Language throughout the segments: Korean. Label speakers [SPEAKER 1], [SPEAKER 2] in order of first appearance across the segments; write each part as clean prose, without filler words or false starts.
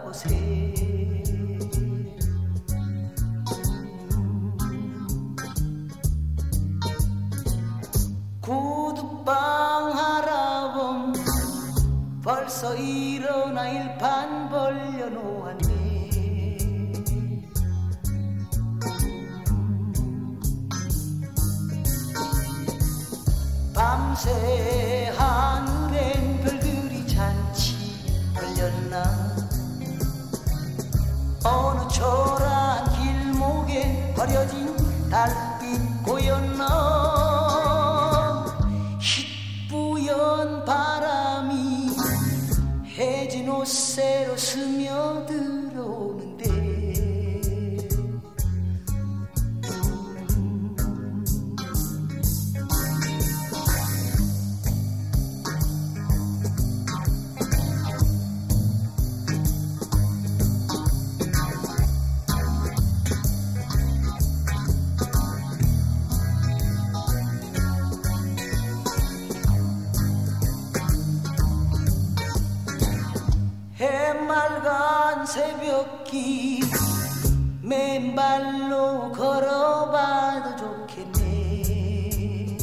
[SPEAKER 1] 돌아보세. 구두방 할아범 벌써 일어나 일판 벌려놓았네. 밤새 하늘엔 별들이 잔치 벌렸나. 어느 초라한 길목에 버려진 달빛 고였나. 희뿌연 바람이 해진 옷새로 스며들어오는데 해맑은 새벽길 맨발로 걸어봐도 좋겠네.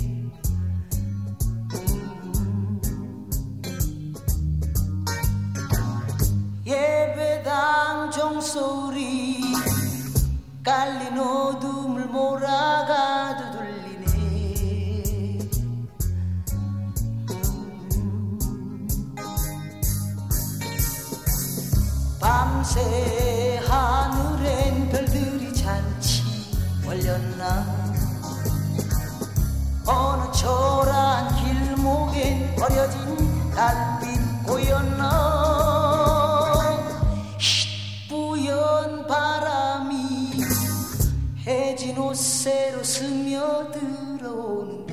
[SPEAKER 1] 예배당 종소리 깔린 어둠을 몰아가도 들리네. 밤새 하늘엔 별들이 잔치 벌렸나. 어느 초라한 길목엔 버려진 달빛 고였나. 희뿌연 바람이 해진 옷새로 스며들어오는